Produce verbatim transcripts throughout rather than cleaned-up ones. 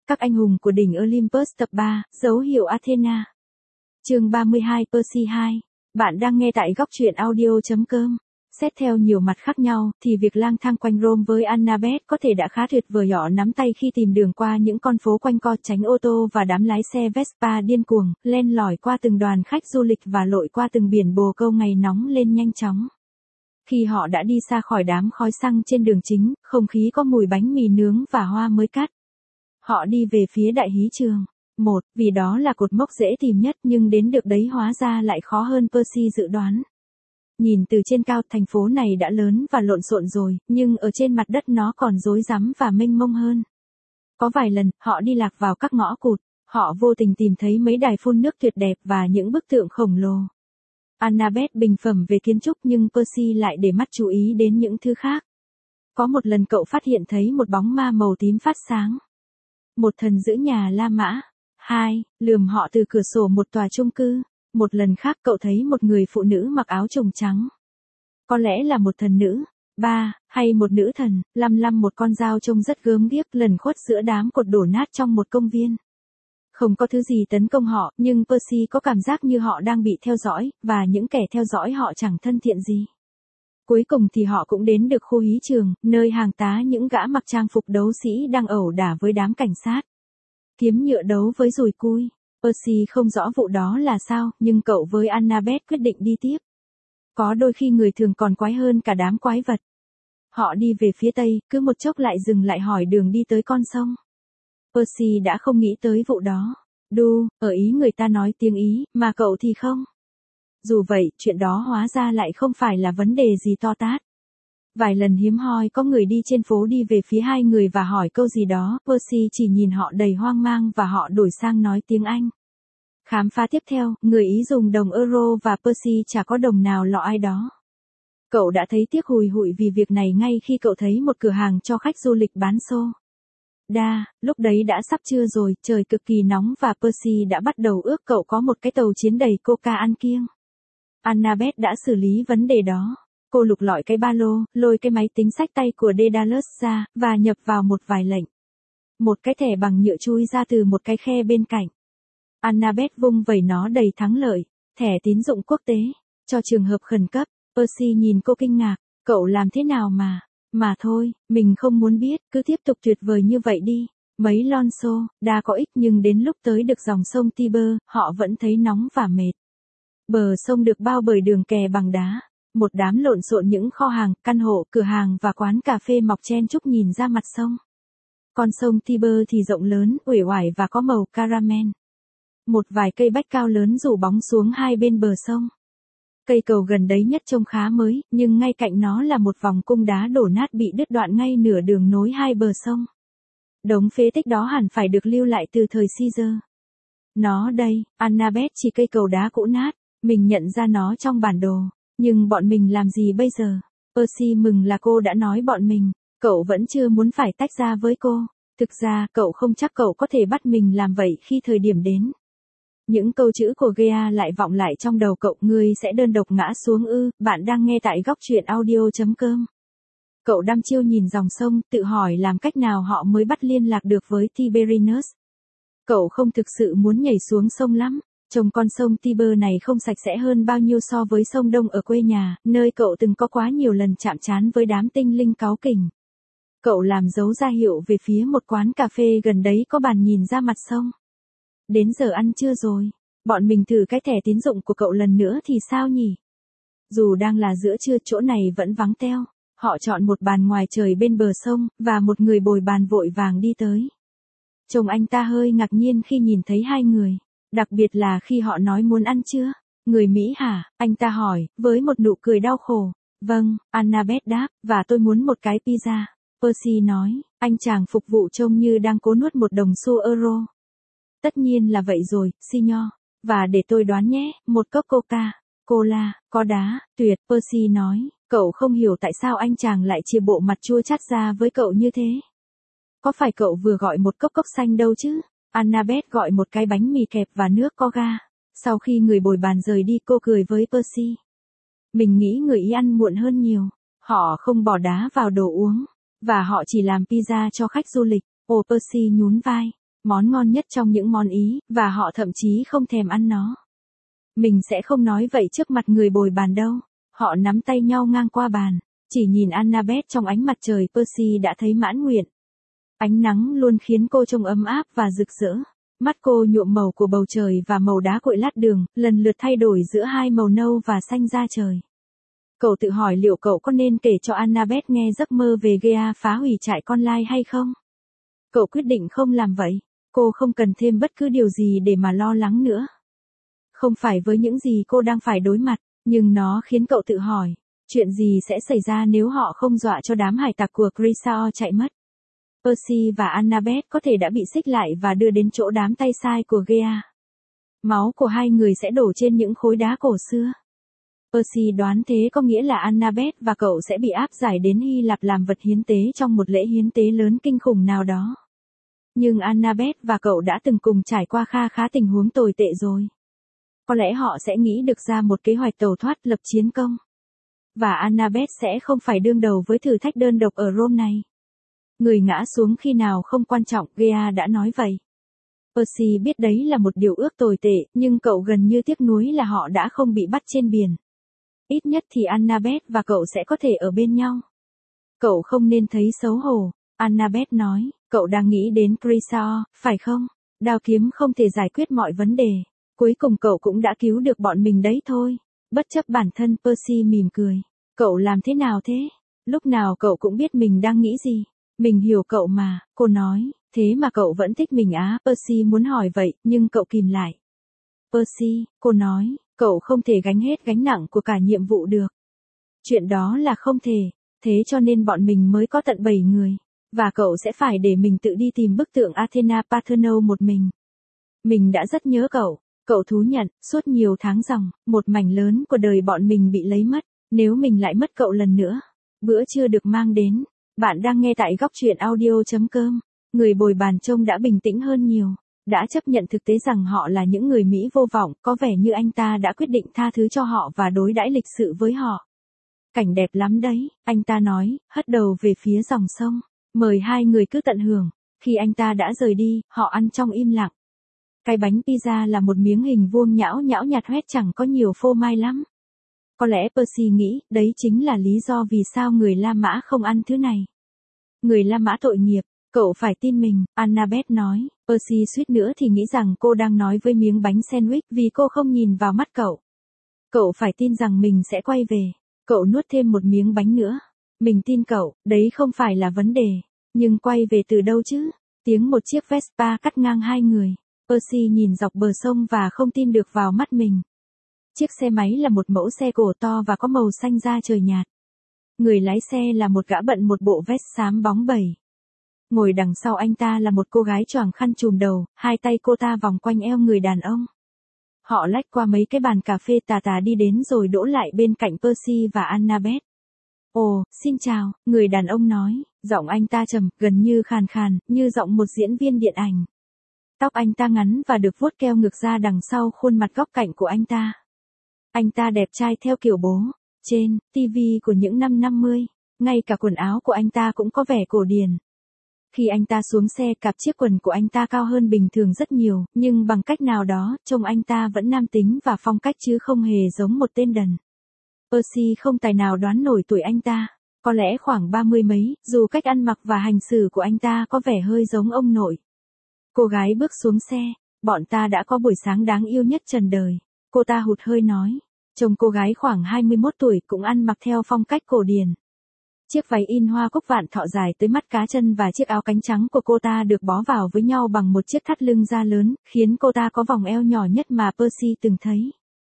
Các anh hùng của đỉnh Olympus tập ba, dấu hiệu Athena. Chương ba mươi hai Percy hai. Bạn đang nghe tại góc truyện audio.com. Xét theo nhiều mặt khác nhau, thì việc lang thang quanh Rome với Annabeth có thể đã khá tuyệt vời họ nắm tay khi tìm đường qua những con phố quanh co, tránh ô tô và đám lái xe Vespa điên cuồng, len lỏi qua từng đoàn khách du lịch và lội qua từng biển bồ câu ngày nóng lên nhanh chóng. Khi họ đã đi xa khỏi đám khói xăng trên đường chính, không khí có mùi bánh mì nướng và hoa mới cắt. Họ đi về phía Đại Hí Trường. Một, vì đó là cột mốc dễ tìm nhất, nhưng đến được đấy hóa ra lại khó hơn Percy dự đoán. Nhìn từ trên cao, thành phố này đã lớn và lộn xộn rồi, nhưng ở trên mặt đất nó còn rối rắm và mênh mông hơn. Có vài lần, họ đi lạc vào các ngõ cụt, họ vô tình tìm thấy mấy đài phun nước tuyệt đẹp và những bức tượng khổng lồ. Annabeth bình phẩm về kiến trúc, nhưng Percy lại để mắt chú ý đến những thứ khác. Có một lần cậu phát hiện thấy một bóng ma màu tím phát sáng. Một thần giữ nhà La Mã. Hai, lườm họ từ cửa sổ một tòa chung cư. Một lần khác cậu thấy một người phụ nữ mặc áo trùng trắng. Có lẽ là một thần nữ. Ba, hay một nữ thần, lăm lăm một con dao trông rất gớm ghiếc lẩn khuất giữa đám cột đổ nát trong một công viên. Không có thứ gì tấn công họ, nhưng Percy có cảm giác như họ đang bị theo dõi, và những kẻ theo dõi họ chẳng thân thiện gì. Cuối cùng thì họ cũng đến được khu hí trường, nơi hàng tá những gã mặc trang phục đấu sĩ đang ẩu đả với đám cảnh sát. Kiếm nhựa đấu với dùi cui. Percy không rõ vụ đó là sao, nhưng cậu với Annabeth quyết định đi tiếp. Có đôi khi người thường còn quái hơn cả đám quái vật. Họ đi về phía tây, cứ một chốc lại dừng lại hỏi đường đi tới con sông. Percy đã không nghĩ tới vụ đó. Đu, ở Ý người ta nói tiếng Ý, mà cậu thì không. Dù vậy, chuyện đó hóa ra lại không phải là vấn đề gì to tát. Vài lần hiếm hoi có người đi trên phố đi về phía hai người và hỏi câu gì đó, Percy chỉ nhìn họ đầy hoang mang và họ đổi sang nói tiếng Anh. Khám phá tiếp theo, người Ý dùng đồng euro và Percy chả có đồng nào lọ ai đó. Cậu đã thấy tiếc hùi hụi vì việc này ngay khi cậu thấy một cửa hàng cho khách du lịch bán xô đa, lúc đấy đã sắp trưa rồi, trời cực kỳ nóng và Percy đã bắt đầu ước cậu có một cái tàu chiến đầy coca ăn kiêng. Annabeth đã xử lý vấn đề đó. Cô lục lọi cái ba lô, lôi cái máy tính xách tay của Daedalus ra, và nhập vào một vài lệnh. Một cái thẻ bằng nhựa chui ra từ một cái khe bên cạnh. Annabeth vung vẩy nó đầy thắng lợi. Thẻ tín dụng quốc tế. Cho trường hợp khẩn cấp. Percy nhìn cô kinh ngạc. Cậu làm thế nào mà... Mà thôi, mình không muốn biết, cứ tiếp tục tuyệt vời như vậy đi. Mấy lon xô, đa có ích nhưng đến lúc tới được dòng sông Tiber, họ vẫn thấy nóng và mệt. Bờ sông được bao bởi đường kè bằng đá. Một đám lộn xộn những kho hàng, căn hộ, cửa hàng và quán cà phê mọc chen chúc nhìn ra mặt sông. Con sông Tiber thì rộng lớn, uể oải và có màu caramel. Một vài cây bách cao lớn rủ bóng xuống hai bên bờ sông. Cây cầu gần đấy nhất trông khá mới, nhưng ngay cạnh nó là một vòng cung đá đổ nát bị đứt đoạn ngay nửa đường nối hai bờ sông. Đống phế tích đó hẳn phải được lưu lại từ thời Caesar. Nó đây, Annabeth chỉ cây cầu đá cũ nát, mình nhận ra nó trong bản đồ. Nhưng bọn mình làm gì bây giờ? Percy mừng là cô đã nói bọn mình. Cậu vẫn chưa muốn phải tách ra với cô. Thực ra, cậu không chắc cậu có thể bắt mình làm vậy khi thời điểm đến. Những câu chữ của Gea lại vọng lại trong đầu cậu. Ngươi sẽ đơn độc ngã xuống ư? Bạn đang nghe tại góc truyện audio.com. Cậu đăm chiêu nhìn dòng sông, tự hỏi làm cách nào họ mới bắt liên lạc được với Tiberinus. Cậu không thực sự muốn nhảy xuống sông lắm. Trông con sông Tiber này không sạch sẽ hơn bao nhiêu so với sông Đông ở quê nhà, nơi cậu từng có quá nhiều lần chạm trán với đám tinh linh cáu kỉnh. Cậu làm dấu ra hiệu về phía một quán cà phê gần đấy có bàn nhìn ra mặt sông. Đến giờ ăn trưa rồi, bọn mình thử cái thẻ tín dụng của cậu lần nữa thì sao nhỉ? Dù đang là giữa trưa chỗ này vẫn vắng teo, họ chọn một bàn ngoài trời bên bờ sông, và một người bồi bàn vội vàng đi tới. Trông anh ta hơi ngạc nhiên khi nhìn thấy hai người. Đặc biệt là khi họ nói muốn ăn chưa? Người Mỹ hả? Anh ta hỏi, với một nụ cười đau khổ. Vâng, Annabeth đáp, và tôi muốn một cái pizza. Percy nói, anh chàng phục vụ trông như đang cố nuốt một đồng xu euro. Tất nhiên là vậy rồi, Signor. Và để tôi đoán nhé, một cốc coca, cola, có đá, tuyệt, Percy nói. Cậu không hiểu tại sao anh chàng lại chia bộ mặt chua chát ra với cậu như thế. Có phải cậu vừa gọi một cốc cốc xanh đâu chứ? Annabeth gọi một cái bánh mì kẹp và nước có ga. Sau khi người bồi bàn rời đi cô cười với Percy. Mình nghĩ người Ý ăn muộn hơn nhiều. Họ không bỏ đá vào đồ uống. Và họ chỉ làm pizza cho khách du lịch. Ồ, Percy nhún vai. Món ngon nhất trong những món Ý, và họ thậm chí không thèm ăn nó. Mình sẽ không nói vậy trước mặt người bồi bàn đâu. Họ nắm tay nhau ngang qua bàn. Chỉ nhìn Annabeth trong ánh mặt trời, Percy đã thấy mãn nguyện. Ánh nắng luôn khiến cô trông ấm áp và rực rỡ. Mắt cô nhuộm màu của bầu trời và màu đá cuội lát đường, lần lượt thay đổi giữa hai màu nâu và xanh da trời. Cậu tự hỏi liệu cậu có nên kể cho Annabeth nghe giấc mơ về Gea phá hủy trại con lai hay không? Cậu quyết định không làm vậy. Cô không cần thêm bất cứ điều gì để mà lo lắng nữa. Không phải với những gì cô đang phải đối mặt, nhưng nó khiến cậu tự hỏi, chuyện gì sẽ xảy ra nếu họ không dọa cho đám hải tặc của Grisao chạy mất. Percy và Annabeth có thể đã bị xích lại và đưa đến chỗ đám tay sai của Gea. Máu của hai người sẽ đổ trên những khối đá cổ xưa. Percy đoán thế có nghĩa là Annabeth và cậu sẽ bị áp giải đến Hy Lạp làm vật hiến tế trong một lễ hiến tế lớn kinh khủng nào đó. Nhưng Annabeth và cậu đã từng cùng trải qua kha khá tình huống tồi tệ rồi. Có lẽ họ sẽ nghĩ được ra một kế hoạch tẩu thoát lập chiến công. Và Annabeth sẽ không phải đương đầu với thử thách đơn độc ở Rome này. Người ngã xuống khi nào không quan trọng, Gea đã nói vậy. Percy biết đấy là một điều ước tồi tệ, nhưng cậu gần như tiếc nuối là họ đã không bị bắt trên biển. Ít nhất thì Annabeth và cậu sẽ có thể ở bên nhau. Cậu không nên thấy xấu hổ, Annabeth nói, cậu đang nghĩ đến Grisao, phải không? Đao kiếm không thể giải quyết mọi vấn đề. Cuối cùng cậu cũng đã cứu được bọn mình đấy thôi. Bất chấp bản thân, Percy mỉm cười. Cậu làm thế nào thế? Lúc nào cậu cũng biết mình đang nghĩ gì. Mình hiểu cậu mà, cô nói. Thế mà cậu vẫn thích mình á? Percy muốn hỏi vậy, nhưng cậu kìm lại. Percy, cô nói, cậu không thể gánh hết gánh nặng của cả nhiệm vụ được. Chuyện đó là không thể. Thế cho nên bọn mình mới có tận bảy người. Và cậu sẽ phải để mình tự đi tìm bức tượng Athena Parthenon một mình. Mình đã rất nhớ cậu. Cậu thú nhận, suốt nhiều tháng dòng, một mảnh lớn của đời bọn mình bị lấy mất. Nếu mình lại mất cậu lần nữa, bữa trưa được mang đến. Bạn đang nghe tại góc truyện audio chấm com. Người bồi bàn trông đã bình tĩnh hơn nhiều. Đã chấp nhận thực tế rằng họ là những người Mỹ vô vọng, có vẻ như anh ta đã quyết định tha thứ cho họ và đối đãi lịch sự với họ. Cảnh đẹp lắm đấy, anh ta nói, hất đầu về phía dòng sông. Mời hai người cứ tận hưởng. Khi anh ta đã rời đi, họ ăn trong im lặng. Cái bánh pizza là một miếng hình vuông nhão nhão nhạt hoét, chẳng có nhiều phô mai lắm. Có lẽ Percy nghĩ, đấy chính là lý do vì sao người La Mã không ăn thứ này. Người La Mã tội nghiệp, cậu phải tin mình, Annabeth nói. Percy suýt nữa thì nghĩ rằng cô đang nói với miếng bánh sandwich vì cô không nhìn vào mắt cậu. Cậu phải tin rằng mình sẽ quay về. Cậu nuốt thêm một miếng bánh nữa. Mình tin cậu, đấy không phải là vấn đề. Nhưng quay về từ đâu chứ? Tiếng một chiếc Vespa cắt ngang hai người. Percy nhìn dọc bờ sông và không tin được vào mắt mình. Chiếc xe máy là một mẫu xe cổ to và có màu xanh da trời nhạt. Người lái xe là một gã bận một bộ vest xám bóng bẩy. Ngồi đằng sau anh ta là một cô gái choàng khăn trùm đầu, hai tay cô ta vòng quanh eo người đàn ông. Họ lách qua mấy cái bàn cà phê tà tà đi đến rồi đỗ lại bên cạnh Percy và Annabeth. Ồ, xin chào, người đàn ông nói, giọng anh ta trầm, gần như khàn khàn, như giọng một diễn viên điện ảnh. Tóc anh ta ngắn và được vuốt keo ngược ra đằng sau khuôn mặt góc cạnh của anh ta. Anh ta đẹp trai theo kiểu bố. Trên ti vi của những năm năm mươi, ngay cả quần áo của anh ta cũng có vẻ cổ điển. Khi anh ta xuống xe, cặp chiếc quần của anh ta cao hơn bình thường rất nhiều, nhưng bằng cách nào đó, trông anh ta vẫn nam tính và phong cách chứ không hề giống một tên đần. Percy không tài nào đoán nổi tuổi anh ta. Có lẽ khoảng ba mươi mấy, dù cách ăn mặc và hành xử của anh ta có vẻ hơi giống ông nội. Cô gái bước xuống xe. Bọn ta đã có buổi sáng đáng yêu nhất trần đời. Cô ta hụt hơi nói. Trông cô gái khoảng hai mươi mốt tuổi cũng ăn mặc theo phong cách cổ điển. Chiếc váy in hoa cúc vạn thọ dài tới mắt cá chân và chiếc áo cánh trắng của cô ta được bó vào với nhau bằng một chiếc thắt lưng da lớn, khiến cô ta có vòng eo nhỏ nhất mà Percy từng thấy.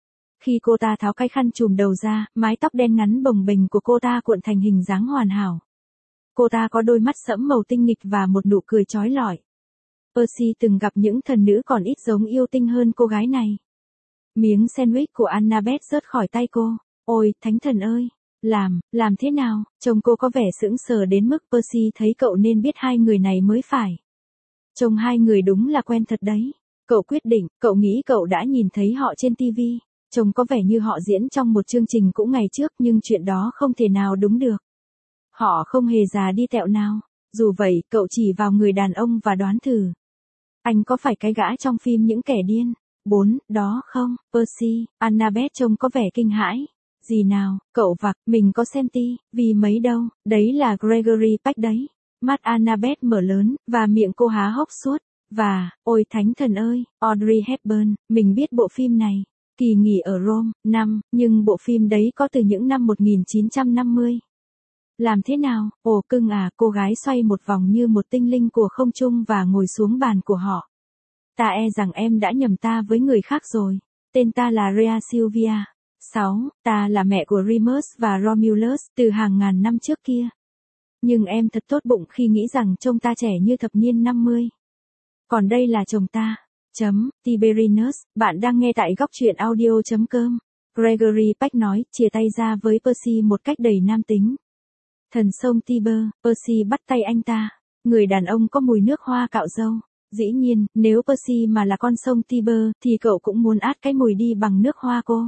Khi cô ta tháo cái khăn trùm đầu ra, mái tóc đen ngắn bồng bềnh của cô ta cuộn thành hình dáng hoàn hảo. Cô ta có đôi mắt sẫm màu tinh nghịch và một nụ cười chói lọi. Percy từng gặp những thần nữ còn ít giống yêu tinh hơn cô gái này. Miếng sandwich của Annabeth rớt khỏi tay cô. Ôi, thánh thần ơi! Làm, làm thế nào? Trông cô có vẻ sững sờ đến mức Percy thấy cậu nên biết hai người này mới phải. Trông hai người đúng là quen thật đấy. Cậu quyết định, cậu nghĩ cậu đã nhìn thấy họ trên ti vi. Trông có vẻ như họ diễn trong một chương trình cũ ngày trước, nhưng chuyện đó không thể nào đúng được. Họ không hề già đi tẹo nào. Dù vậy, cậu chỉ vào người đàn ông và đoán thử. Anh có phải cái gã trong phim Những Kẻ Điên? bốn, đó không, Percy, Annabeth trông có vẻ kinh hãi. Gì nào, cậu vặc, mình có xem ti, vì mấy đâu, đấy là Gregory Peck đấy. Mắt Annabeth mở lớn, và miệng cô há hốc suốt. Và, ôi thánh thần ơi, Audrey Hepburn, mình biết bộ phim này. Kỳ nghỉ ở Rome, năm, nhưng bộ phim đấy có từ những năm một nghìn chín trăm năm mươi. Làm thế nào, ồ cưng à, cô gái xoay một vòng như một tinh linh của không trung và ngồi xuống bàn của họ. Ta e rằng em đã nhầm ta với người khác rồi. Tên ta là Rhea Sylvia. sáu. Ta là mẹ của Remus và Romulus từ hàng ngàn năm trước kia. Nhưng em thật tốt bụng khi nghĩ rằng trông ta trẻ như thập niên năm mươi. Còn đây là chồng ta. Chấm, Tiberinus, bạn đang nghe tại góc truyện audio.com. Gregory Peck nói, chia tay ra với Percy một cách đầy nam tính. Thần sông Tiber, Percy bắt tay anh ta. Người đàn ông có mùi nước hoa cạo râu. Dĩ nhiên, nếu Percy mà là con sông Tiber, thì cậu cũng muốn át cái mùi đi bằng nước hoa cô.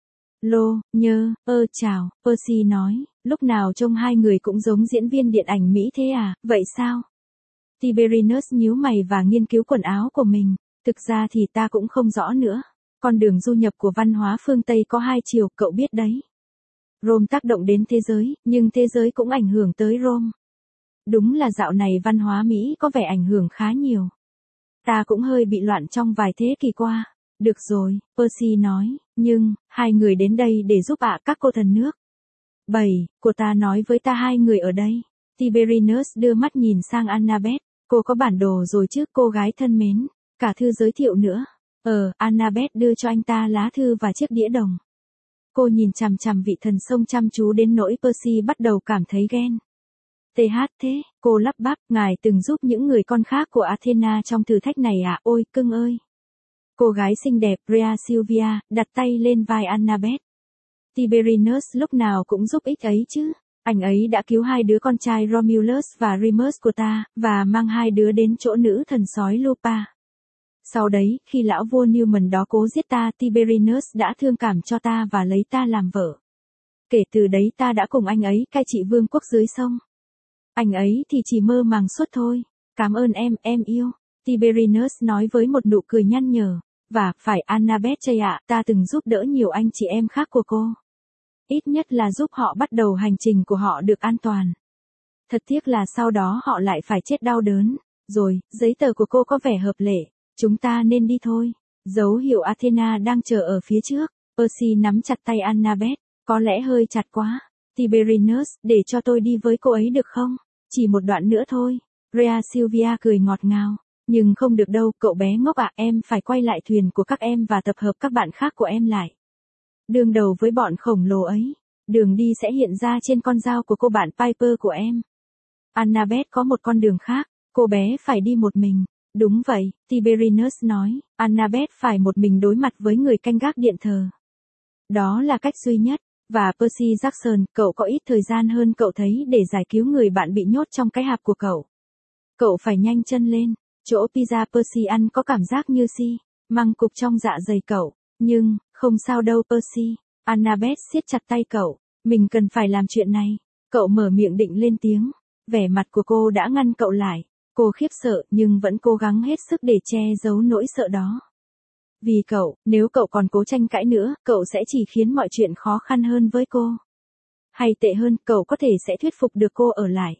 Lô, nhơ, ơ chào, Percy nói, lúc nào trông hai người cũng giống diễn viên điện ảnh Mỹ thế à, vậy sao? Tiberinus nhíu mày và nghiên cứu quần áo của mình. Thực ra thì ta cũng không rõ nữa. Con đường du nhập của văn hóa phương Tây có hai chiều, cậu biết đấy. Rome tác động đến thế giới, nhưng thế giới cũng ảnh hưởng tới Rome. Đúng là dạo này văn hóa Mỹ có vẻ ảnh hưởng khá nhiều. Ta cũng hơi bị loạn trong vài thế kỷ qua. Được rồi, Percy nói, nhưng, hai người đến đây để giúp ạ các cô thần nước. Bảy, của ta nói với ta hai người ở đây. Tiberinus đưa mắt nhìn sang Annabeth. Cô có bản đồ rồi chứ, cô gái thân mến. Cả thư giới thiệu nữa. Ờ, Annabeth đưa cho anh ta lá thư và chiếc đĩa đồng. Cô nhìn chằm chằm vị thần sông chăm chú đến nỗi Percy bắt đầu cảm thấy ghen. tê hát thế, cô lắp bắp, ngài từng giúp những người con khác của Athena trong thử thách này à, ôi, cưng ơi. Cô gái xinh đẹp Rhea Sylvia đặt tay lên vai Annabeth. Tiberinus lúc nào cũng giúp ích ấy chứ. Anh ấy đã cứu hai đứa con trai Romulus và Remus của ta, và mang hai đứa đến chỗ nữ thần sói Lupa. Sau đấy, khi lão vua Newman đó cố giết ta, Tiberinus đã thương cảm cho ta và lấy ta làm vợ. Kể từ đấy ta đã cùng anh ấy cai trị vương quốc dưới sông. Anh ấy thì chỉ mơ màng suốt thôi. Cảm ơn em, em yêu. Tiberinus nói với một nụ cười nhăn nhở. Và, phải Annabeth chây ạ, ta từng giúp đỡ nhiều anh chị em khác của cô. Ít nhất là giúp họ bắt đầu hành trình của họ được an toàn. Thật tiếc là sau đó họ lại phải chết đau đớn. Rồi, giấy tờ của cô có vẻ hợp lệ. Chúng ta nên đi thôi. Dấu hiệu Athena đang chờ ở phía trước. Percy nắm chặt tay Annabeth. Có lẽ hơi chặt quá. Tiberinus, để cho tôi đi với cô ấy được không? Chỉ một đoạn nữa thôi. Rhea Sylvia cười ngọt ngào. Nhưng không được đâu, cậu bé ngốc ạ, em phải quay lại thuyền của các em và tập hợp các bạn khác của em lại. Đương đầu với bọn khổng lồ ấy. Đường đi sẽ hiện ra trên con dao của cô bạn Piper của em. Annabeth có một con đường khác. Cô bé phải đi một mình. Đúng vậy, Tiberinus nói, Annabeth phải một mình đối mặt với người canh gác điện thờ. Đó là cách duy nhất. Và Percy Jackson, cậu có ít thời gian hơn cậu thấy để giải cứu người bạn bị nhốt trong cái hạp của cậu. Cậu phải nhanh chân lên. Chỗ pizza Percy ăn có cảm giác như xi măng cục trong dạ dày cậu. Nhưng, không sao đâu Percy. Annabeth siết chặt tay cậu. Mình cần phải làm chuyện này. Cậu mở miệng định lên tiếng. Vẻ mặt của cô đã ngăn cậu lại. Cô khiếp sợ nhưng vẫn cố gắng hết sức để che giấu nỗi sợ đó. Vì cậu, nếu cậu còn cố tranh cãi nữa, cậu sẽ chỉ khiến mọi chuyện khó khăn hơn với cô. Hay tệ hơn, cậu có thể sẽ thuyết phục được cô ở lại.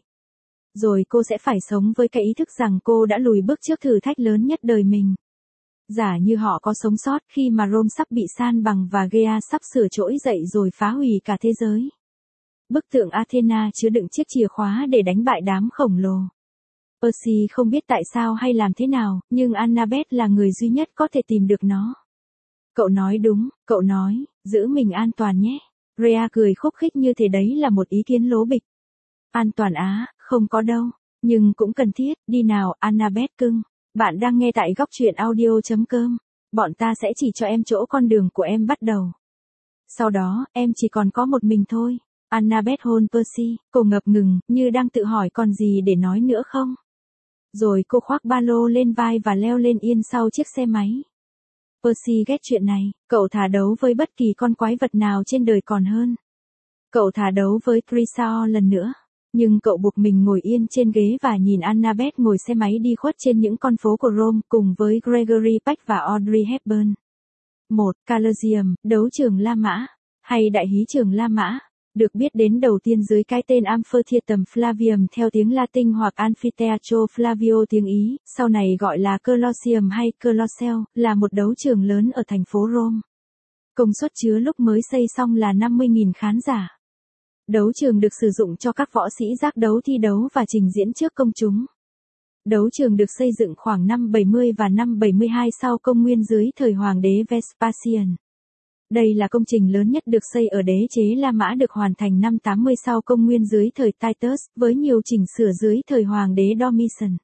Rồi cô sẽ phải sống với cái ý thức rằng cô đã lùi bước trước thử thách lớn nhất đời mình. Giả như họ có sống sót khi mà Rome sắp bị san bằng và Gaia sắp sửa trỗi dậy rồi phá hủy cả thế giới. Bức tượng Athena chứa đựng chiếc chìa khóa để đánh bại đám khổng lồ. Percy không biết tại sao hay làm thế nào, nhưng Annabeth là người duy nhất có thể tìm được nó. Cậu nói đúng, cậu nói, giữ mình an toàn nhé. Rhea cười khúc khích như thế đấy là một ý kiến lố bịch. An toàn á, không có đâu, nhưng cũng cần thiết, đi nào, Annabeth cưng. Bạn đang nghe tại góc truyện audio.com. Bọn ta sẽ chỉ cho em chỗ con đường của em bắt đầu. Sau đó, em chỉ còn có một mình thôi. Annabeth hôn Percy, cô ngập ngừng, như đang tự hỏi còn gì để nói nữa không. Rồi cô khoác ba lô lên vai và leo lên yên sau chiếc xe máy. Percy ghét chuyện này, cậu thà đấu với bất kỳ con quái vật nào trên đời còn hơn. Cậu thà đấu với Chrysaor lần nữa. Nhưng cậu buộc mình ngồi yên trên ghế và nhìn Annabeth ngồi xe máy đi khuất trên những con phố của Rome cùng với Gregory Peck và Audrey Hepburn. một. Colosseum, đấu trường La Mã, hay Đại hí trường La Mã, được biết đến đầu tiên dưới cái tên Amphitheatrum Flavium theo tiếng Latin hoặc Amphitheatro Flavio tiếng Ý, sau này gọi là Colosseum hay Colosseo, là một đấu trường lớn ở thành phố Rome. Công suất chứa lúc mới xây xong là năm mươi nghìn khán giả. Đấu trường được sử dụng cho các võ sĩ giác đấu thi đấu và trình diễn trước công chúng. Đấu trường được xây dựng khoảng năm bảy mươi và năm bảy mươi hai sau công nguyên dưới thời hoàng đế Vespasian. Đây là công trình lớn nhất được xây ở đế chế La Mã, được hoàn thành năm tám mươi sau công nguyên dưới thời Titus, với nhiều chỉnh sửa dưới thời hoàng đế Domitian.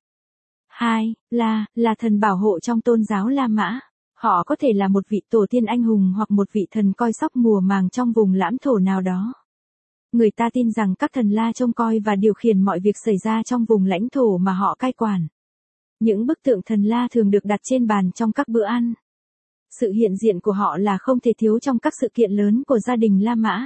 hai. La, là thần bảo hộ trong tôn giáo La Mã. Họ có thể là một vị tổ tiên anh hùng hoặc một vị thần coi sóc mùa màng trong vùng lãm thổ nào đó. Người ta tin rằng các thần La trông coi và điều khiển mọi việc xảy ra trong vùng lãnh thổ mà họ cai quản. Những bức tượng thần La thường được đặt trên bàn trong các bữa ăn. Sự hiện diện của họ là không thể thiếu trong các sự kiện lớn của gia đình La Mã.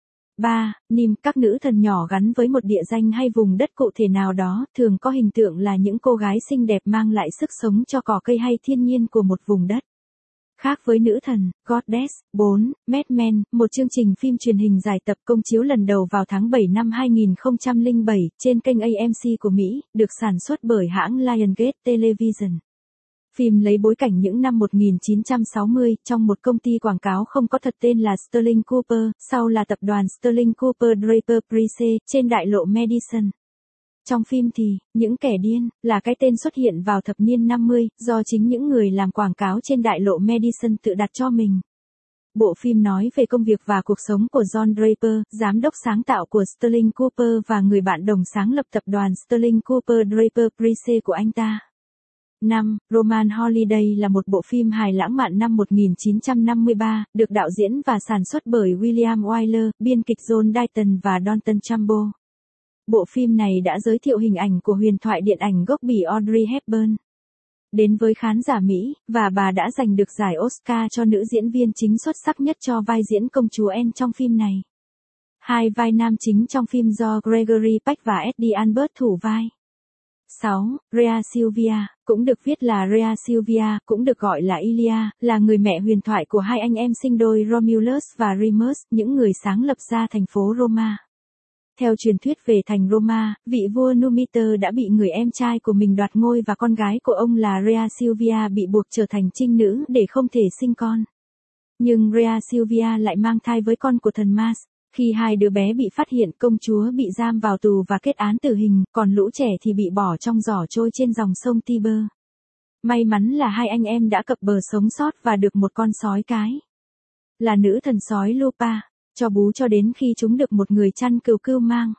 ba. Nim, các nữ thần nhỏ gắn với một địa danh hay vùng đất cụ thể nào đó, thường có hình tượng là những cô gái xinh đẹp mang lại sức sống cho cỏ cây hay thiên nhiên của một vùng đất. Khác với nữ thần, Goddess. bốn. Mad Men, một chương trình phim truyền hình dài tập công chiếu lần đầu vào tháng bảy năm hai nghìn không trăm lẻ bảy, trên kênh A M C của Mỹ, được sản xuất bởi hãng Lionsgate Television. Phim lấy bối cảnh những năm một nghìn chín trăm sáu mươi, trong một công ty quảng cáo không có thật tên là Sterling Cooper, sau là tập đoàn Sterling Cooper Draper Price, trên đại lộ Madison. Trong phim thì, những kẻ điên, là cái tên xuất hiện vào thập niên năm mươi, do chính những người làm quảng cáo trên đại lộ Madison tự đặt cho mình. Bộ phim nói về công việc và cuộc sống của John Draper, giám đốc sáng tạo của Sterling Cooper và người bạn đồng sáng lập tập đoàn Sterling Cooper Draper Price của anh ta. năm. Roman Holiday là một bộ phim hài lãng mạn năm một nghìn chín trăm năm mươi ba, được đạo diễn và sản xuất bởi William Wyler, biên kịch John Dayton và Dalton Trumbo. Bộ phim này đã giới thiệu hình ảnh của huyền thoại điện ảnh gốc Bỉ Audrey Hepburn đến với khán giả Mỹ, và bà đã giành được giải Oscar cho nữ diễn viên chính xuất sắc nhất cho vai diễn công chúa Anne trong phim này. Hai vai nam chính trong phim do Gregory Peck và Eddie Albert thủ vai. sáu. Rhea Silvia, cũng được viết là Rhea Silvia, cũng được gọi là Ilia, là người mẹ huyền thoại của hai anh em sinh đôi Romulus và Remus, những người sáng lập ra thành phố Roma. Theo truyền thuyết về thành Roma, vị vua Numitor đã bị người em trai của mình đoạt ngôi và con gái của ông là Rhea Silvia bị buộc trở thành trinh nữ để không thể sinh con. Nhưng Rhea Silvia lại mang thai với con của thần Mars. Khi hai đứa bé bị phát hiện, công chúa bị giam vào tù và kết án tử hình, còn lũ trẻ thì bị bỏ trong giỏ trôi trên dòng sông Tiber. May mắn là hai anh em đã cập bờ sống sót và được một con sói cái, là nữ thần sói Lupa, cho bú cho đến khi chúng được một người chăn cừu cưu mang.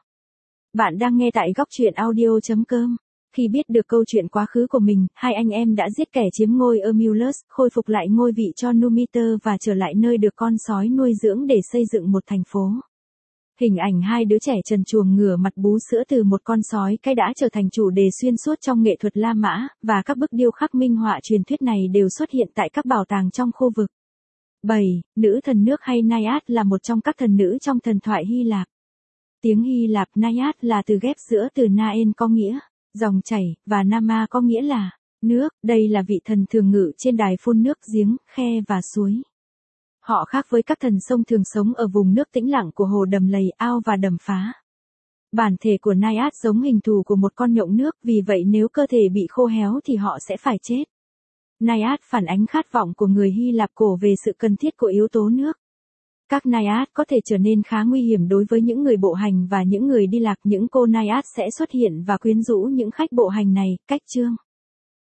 Bạn đang nghe tại góc truyện audio chấm com. Khi biết được câu chuyện quá khứ của mình, hai anh em đã giết kẻ chiếm ngôi Romulus, khôi phục lại ngôi vị cho Numitor và trở lại nơi được con sói nuôi dưỡng để xây dựng một thành phố. Hình ảnh hai đứa trẻ trần truồng ngửa mặt bú sữa từ một con sói cái đã trở thành chủ đề xuyên suốt trong nghệ thuật La Mã, và các bức điêu khắc minh họa truyền thuyết này đều xuất hiện tại các bảo tàng trong khu vực. bảy. Nữ thần nước hay Naiad là một trong các thần nữ trong thần thoại Hy Lạp. Tiếng Hy Lạp Naiad là từ ghép giữa từ Naen có nghĩa dòng chảy, và Nama có nghĩa là nước. Đây là vị thần thường ngự trên đài phun nước, giếng, khe và suối. Họ khác với các thần sông thường sống ở vùng nước tĩnh lặng của hồ đầm lầy, ao và đầm phá. Bản thể của Naiad giống hình thù của một con nhộng nước, vì vậy nếu cơ thể bị khô héo thì họ sẽ phải chết. Naiad phản ánh khát vọng của người Hy Lạp cổ về sự cần thiết của yếu tố nước. Các Naiad có thể trở nên khá nguy hiểm đối với những người bộ hành và những người đi lạc. Những cô Naiad sẽ xuất hiện và quyến rũ những khách bộ hành này. Cách chương